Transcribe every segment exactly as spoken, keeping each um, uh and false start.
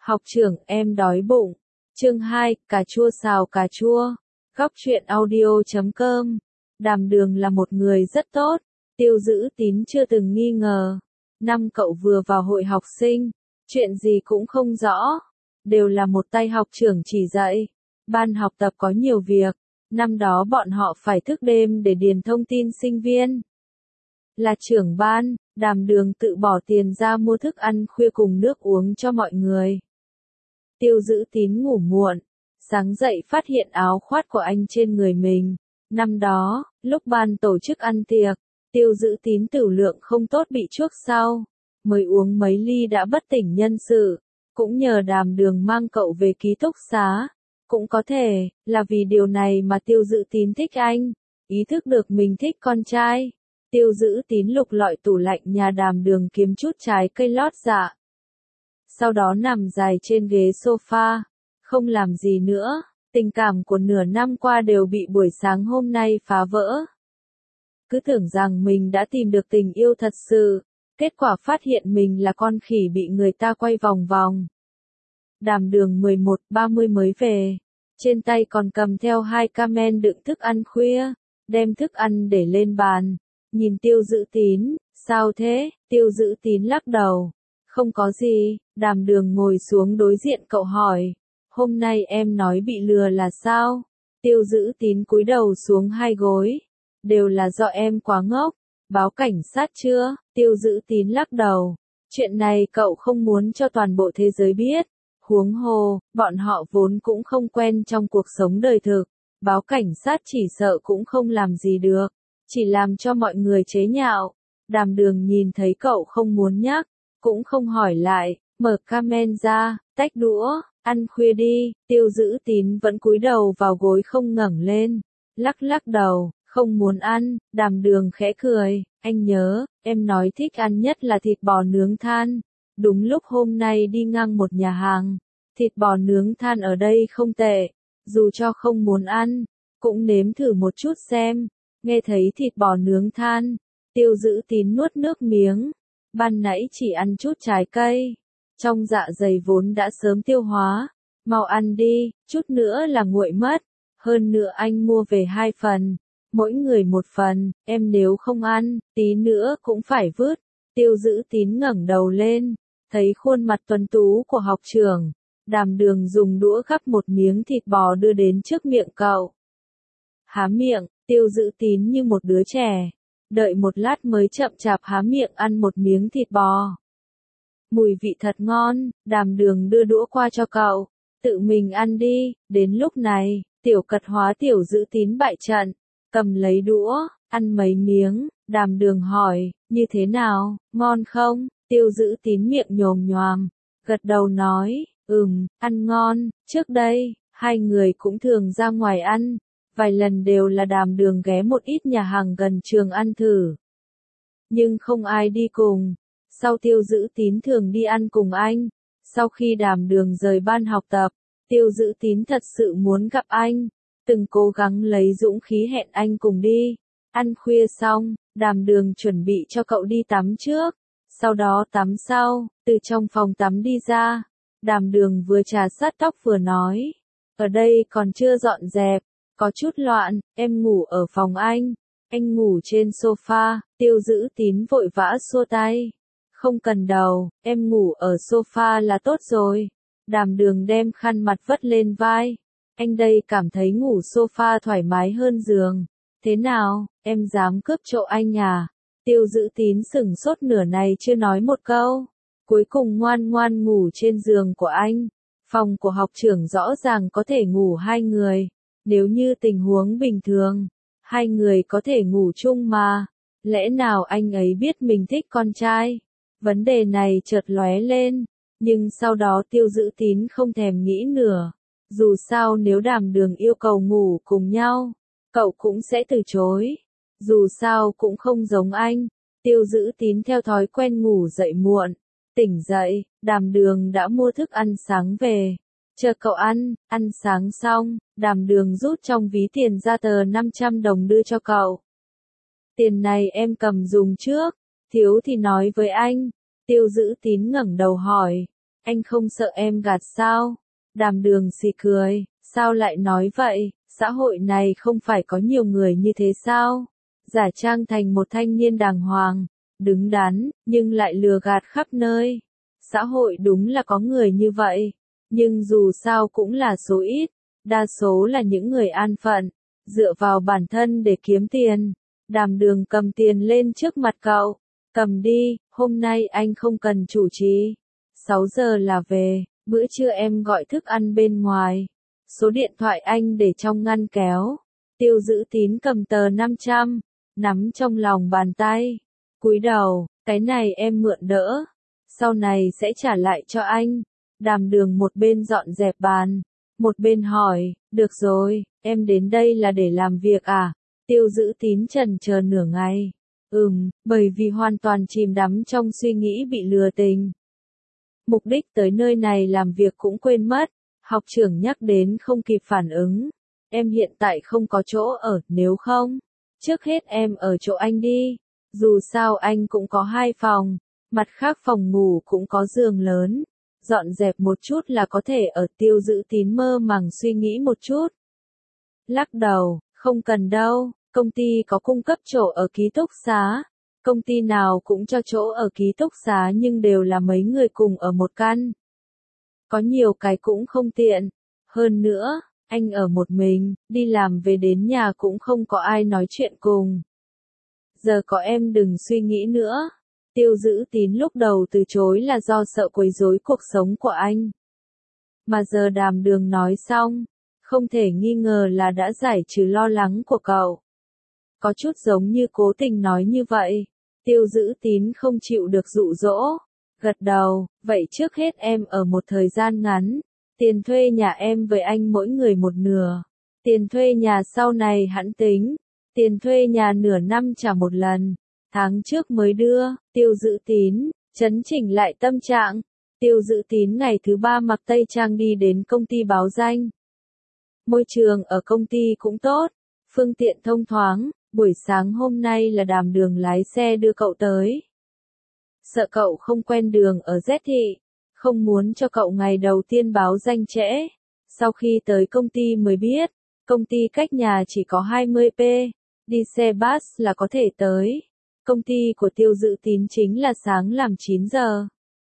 Học trưởng, em đói bụng. Chương hai, cà chua xào cà chua. Góc truyện audio chấm com. Đàm Đường là một người rất tốt, Tiêu Dữ Tín chưa từng nghi ngờ. Năm cậu vừa vào hội học sinh, chuyện gì cũng không rõ, đều là một tay học trưởng chỉ dạy. Ban học tập có nhiều việc, năm đó bọn họ phải thức đêm để điền thông tin sinh viên. Là trưởng ban, Đàm Đường tự bỏ tiền ra mua thức ăn khuya cùng nước uống cho mọi người. Tiêu Dữ Tín ngủ muộn, sáng dậy phát hiện áo khoác của anh trên người mình. Năm đó, lúc ban tổ chức ăn tiệc, Tiêu Dữ Tín tửu lượng không tốt bị chuốc sau, mới uống mấy ly đã bất tỉnh nhân sự. Cũng nhờ Đàm Đường mang cậu về ký túc xá, cũng có thể là vì điều này mà Tiêu Dữ Tín thích anh, ý thức được mình thích con trai. Tiêu Dữ Tín lục lọi tủ lạnh nhà Đàm Đường kiếm chút trái cây lót dạ. Sau đó nằm dài trên ghế sofa, không làm gì nữa, tình cảm của nửa năm qua đều bị buổi sáng hôm nay phá vỡ. Cứ tưởng rằng mình đã tìm được tình yêu thật sự, kết quả phát hiện mình là con khỉ bị người ta quay vòng vòng. Đàm Đường mười một ba mươi mới về, trên tay còn cầm theo hai ca men đựng thức ăn khuya, đem thức ăn để lên bàn, nhìn Tiêu Dữ Tín, sao thế? Tiêu Dữ Tín lắc đầu, không có gì. Đàm Đường ngồi xuống đối diện cậu hỏi, hôm nay em nói bị lừa là sao? Tiêu Dữ Tín cúi đầu xuống hai gối, đều là do em quá ngốc, báo cảnh sát chưa? Tiêu Dữ Tín lắc đầu, chuyện này cậu không muốn cho toàn bộ thế giới biết, huống hồ, bọn họ vốn cũng không quen trong cuộc sống đời thực, báo cảnh sát chỉ sợ cũng không làm gì được, chỉ làm cho mọi người chế nhạo. Đàm Đường nhìn thấy cậu không muốn nhắc, cũng không hỏi lại, mở camen ra, tách đũa, ăn khuya đi. Tiêu Dữ Tín vẫn cúi đầu vào gối không ngẩng lên, lắc lắc đầu, không muốn ăn. Đàm Đường khẽ cười, anh nhớ, em nói thích ăn nhất là thịt bò nướng than. Đúng lúc hôm nay đi ngang một nhà hàng, thịt bò nướng than ở đây không tệ, dù cho không muốn ăn, cũng nếm thử một chút xem. Nghe thấy thịt bò nướng than, Tiêu Dữ Tín nuốt nước miếng, ban nãy chỉ ăn chút trái cây, trong dạ dày vốn đã sớm tiêu hóa, mau ăn đi, chút nữa là nguội mất, hơn nữa anh mua về hai phần, mỗi người một phần, em nếu không ăn, tí nữa cũng phải vứt. Tiêu Dữ Tín ngẩng đầu lên, thấy khuôn mặt tuấn tú của học trưởng, Đàm Đường dùng đũa gắp một miếng thịt bò đưa đến trước miệng cậu. Há miệng, Tiêu Dữ Tín như một đứa trẻ, đợi một lát mới chậm chạp há miệng ăn một miếng thịt bò. Mùi vị thật ngon. Đàm Đường đưa đũa qua cho cậu, tự mình ăn đi. Đến lúc này, Tiểu Cật hóa Tiểu Dữ Tín bại trận, cầm lấy đũa, ăn mấy miếng. Đàm Đường hỏi, như thế nào, ngon không? Tiêu Dữ Tín miệng nhồm nhoàm, gật đầu nói, ừm, ăn ngon. Trước đây, hai người cũng thường ra ngoài ăn, vài lần đều là Đàm Đường ghé một ít nhà hàng gần trường ăn thử. Nhưng không ai đi cùng, sau Tiêu Dữ Tín thường đi ăn cùng anh. Sau khi Đàm Đường rời ban học tập, Tiêu Dữ Tín thật sự muốn gặp anh, từng cố gắng lấy dũng khí hẹn anh cùng đi. Ăn khuya xong, Đàm Đường chuẩn bị cho cậu đi tắm trước, sau đó tắm sau. Từ trong phòng tắm đi ra, Đàm Đường vừa chà sát tóc vừa nói, ở đây còn chưa dọn dẹp, có chút loạn, em ngủ ở phòng anh. Anh ngủ trên sofa. Tiêu Dữ Tín vội vã xua tay, không cần đâu, em ngủ ở sofa là tốt rồi. Đàm Đường đem khăn mặt vất lên vai, anh đây cảm thấy ngủ sofa thoải mái hơn giường. Thế nào, em dám cướp chỗ anh à? Tiêu Dữ Tín sửng sốt nửa này chưa nói một câu, cuối cùng ngoan ngoan ngủ trên giường của anh. Phòng của học trưởng rõ ràng có thể ngủ hai người, nếu như tình huống bình thường, hai người có thể ngủ chung mà, lẽ nào anh ấy biết mình thích con trai? Vấn đề này chợt lóe lên, nhưng sau đó Tiêu Dữ Tín không thèm nghĩ nữa, dù sao nếu Đàm Đường yêu cầu ngủ cùng nhau, cậu cũng sẽ từ chối, dù sao cũng không giống anh. Tiêu Dữ Tín theo thói quen ngủ dậy muộn, tỉnh dậy, Đàm Đường đã mua thức ăn sáng về, chờ cậu ăn. Ăn sáng xong, Đàm Đường rút trong ví tiền ra tờ năm trăm đồng đưa cho cậu. Tiền này em cầm dùng trước, thiếu thì nói với anh. Tiêu Dữ Tín ngẩng đầu hỏi, Anh không sợ em gạt sao? Đàm Đường xì cười, sao lại nói vậy, xã hội này không phải có nhiều người như thế sao? Giả trang thành một thanh niên đàng hoàng, đứng đắn, nhưng lại lừa gạt khắp nơi. Xã hội đúng là có người như vậy, nhưng dù sao cũng là số ít, đa số là những người an phận, dựa vào bản thân để kiếm tiền. Đàm Đường cầm tiền lên trước mặt cậu, cầm đi, hôm nay anh không cần chủ trì. sáu giờ là về, bữa trưa em gọi thức ăn bên ngoài. Số điện thoại anh để trong ngăn kéo. Tiêu Dữ Tín cầm tờ năm trăm, nắm trong lòng bàn tay. Cúi đầu, cái này em mượn đỡ, sau này sẽ trả lại cho anh. Đàm Đường một bên dọn dẹp bàn, một bên hỏi, được rồi, em đến đây là để làm việc à? Tiêu Dữ Tín chần chờ nửa ngày. Ừm, bởi vì hoàn toàn chìm đắm trong suy nghĩ bị lừa tình. Mục đích tới nơi này làm việc cũng quên mất. Học trưởng nhắc đến không kịp phản ứng. Em hiện tại không có chỗ ở, nếu không, trước hết em ở chỗ anh đi. Dù sao anh cũng có hai phòng, mặt khác phòng ngủ cũng có giường lớn. Dọn dẹp một chút là có thể ở. Tiêu Dữ Tín mơ màng suy nghĩ một chút. Lắc đầu, không cần đâu, công ty có cung cấp chỗ ở ký túc xá. Công ty nào cũng cho chỗ ở ký túc xá nhưng đều là mấy người cùng ở một căn. Có nhiều cái cũng không tiện. Hơn nữa, anh ở một mình, đi làm về đến nhà cũng không có ai nói chuyện cùng. Giờ có em đừng suy nghĩ nữa. Tiêu Dữ Tín lúc đầu từ chối là do sợ quấy rối cuộc sống của anh. Mà giờ Đàm Đường nói xong, không thể nghi ngờ là đã giải trừ lo lắng của cậu. Có chút giống như cố tình nói như vậy. Tiêu Dữ Tín không chịu được dụ dỗ. Gật đầu, vậy trước hết em ở một thời gian ngắn. Tiền thuê nhà em với anh mỗi người một nửa. Tiền thuê nhà sau này hẵng tính. Tiền thuê nhà nửa năm trả một lần. Tháng trước mới đưa. Tiêu Dữ Tín chấn chỉnh lại tâm trạng. Tiêu Dữ Tín ngày thứ ba mặc tây trang đi đến công ty báo danh. Môi trường ở công ty cũng tốt, phương tiện thông thoáng. Buổi sáng hôm nay là Đàm Đường lái xe đưa cậu tới. Sợ cậu không quen đường ở Z thị, không muốn cho cậu ngày đầu tiên báo danh trễ. Sau khi tới công ty mới biết, công ty cách nhà chỉ có hai mươi ki lô mét, đi xe bus là có thể tới. Công ty của Tiêu Dữ Tín chính là sáng làm chín giờ,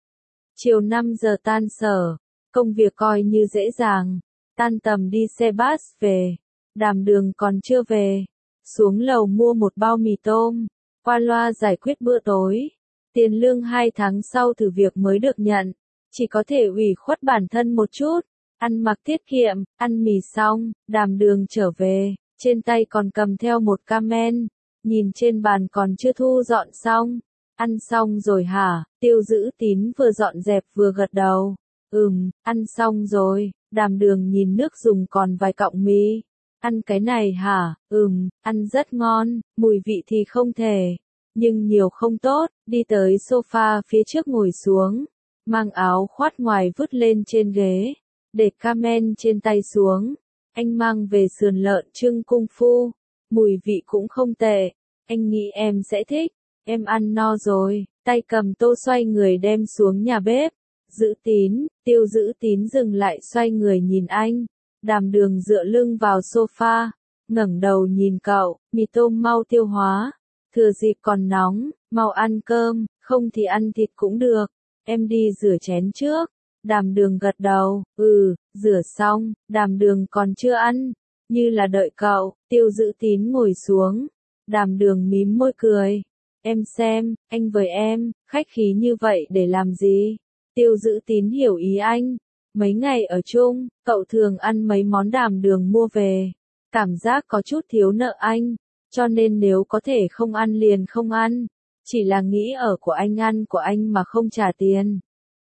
chiều năm giờ tan sở, công việc coi như dễ dàng, tan tầm đi xe bus về. Đàm Đường còn chưa về, xuống lầu mua một bao mì tôm, qua loa giải quyết bữa tối. Tiền lương hai tháng sau thử việc mới được nhận, chỉ có thể ủy khuất bản thân một chút, ăn mặc tiết kiệm, ăn mì xong, Đàm Đường trở về, trên tay còn cầm theo một camen, nhìn trên bàn còn chưa thu dọn xong. Ăn xong rồi hả? Tiêu Dữ Tín vừa dọn dẹp vừa gật đầu. Ừm, ăn xong rồi. Đàm Đường nhìn nước dùng còn vài cọng mì. Ăn cái này hả? Ừm, ăn rất ngon, mùi vị thì không thể, nhưng nhiều không tốt. Đi tới sofa phía trước ngồi xuống, mang áo khoác ngoài vứt lên trên ghế, để camen trên tay xuống. Anh mang về sườn lợn trưng cung phu, mùi vị cũng không tệ, anh nghĩ em sẽ thích. Em ăn no rồi, tay cầm tô xoay người đem xuống nhà bếp. Dữ Tín, Tiêu Dữ Tín dừng lại xoay người nhìn anh. Đàm Đường dựa lưng vào sofa, ngẩng đầu nhìn cậu, mì tôm mau tiêu hóa, thừa dịp còn nóng, mau ăn cơm, không thì ăn thịt cũng được, em đi rửa chén trước. Đàm Đường gật đầu, ừ, rửa xong. Đàm Đường còn chưa ăn, như là đợi cậu. Tiêu Dữ Tín ngồi xuống, Đàm Đường mím môi cười. Em xem, anh với em, khách khí như vậy để làm gì? Tiêu Dữ Tín hiểu ý anh. Mấy ngày ở chung, cậu thường ăn mấy món Đàm Đường mua về. Cảm giác có chút thiếu nợ anh, cho nên nếu có thể không ăn liền không ăn. Chỉ là nghĩ ở của anh ăn của anh mà không trả tiền.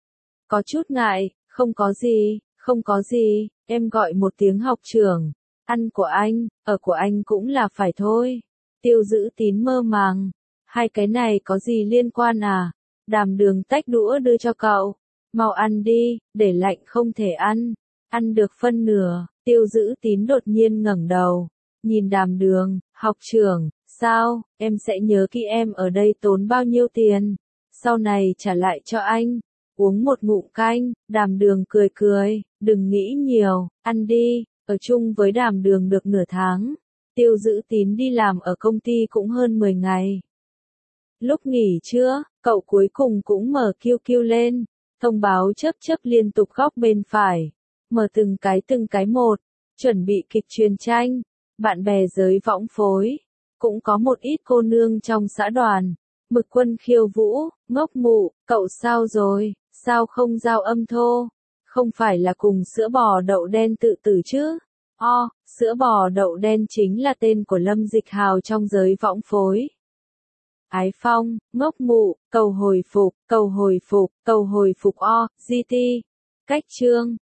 Có chút ngại, không có gì, không có gì, em gọi một tiếng học trưởng. Ăn của anh, ở của anh cũng là phải thôi. Tiêu Dữ Tín mơ màng. Hai cái này có gì liên quan à? Đàm Đường tách đũa đưa cho cậu. Mau ăn đi, để lạnh không thể ăn. Ăn được phân nửa. Tiêu Dữ Tín đột nhiên ngẩng đầu, nhìn Đàm Đường, học trưởng, sao, em sẽ nhớ kỹ em ở đây tốn bao nhiêu tiền, sau này trả lại cho anh. Uống một ngụm canh, Đàm Đường cười cười, đừng nghĩ nhiều, ăn đi. Ở chung với Đàm Đường được nửa tháng, Tiêu Dữ Tín đi làm ở công ty cũng hơn mười ngày. Lúc nghỉ trưa, cậu cuối cùng cũng mở Q Q lên, thông báo chớp chớp liên tục góc bên phải, mở từng cái từng cái một, chuẩn bị kịch truyền tranh, bạn bè giới võng phối, cũng có một ít cô nương trong xã đoàn, Mực Quân khiêu vũ, ngốc mụ, cậu sao rồi, sao không giao âm thô, không phải là cùng sữa bò đậu đen tự tử chứ, o, sữa bò đậu đen chính là tên của Lâm Dịch Hào trong giới võng phối. Ái Phong, ngốc mụ, cầu hồi phục, cầu hồi phục, cầu hồi phục o, giê tê. Cách chương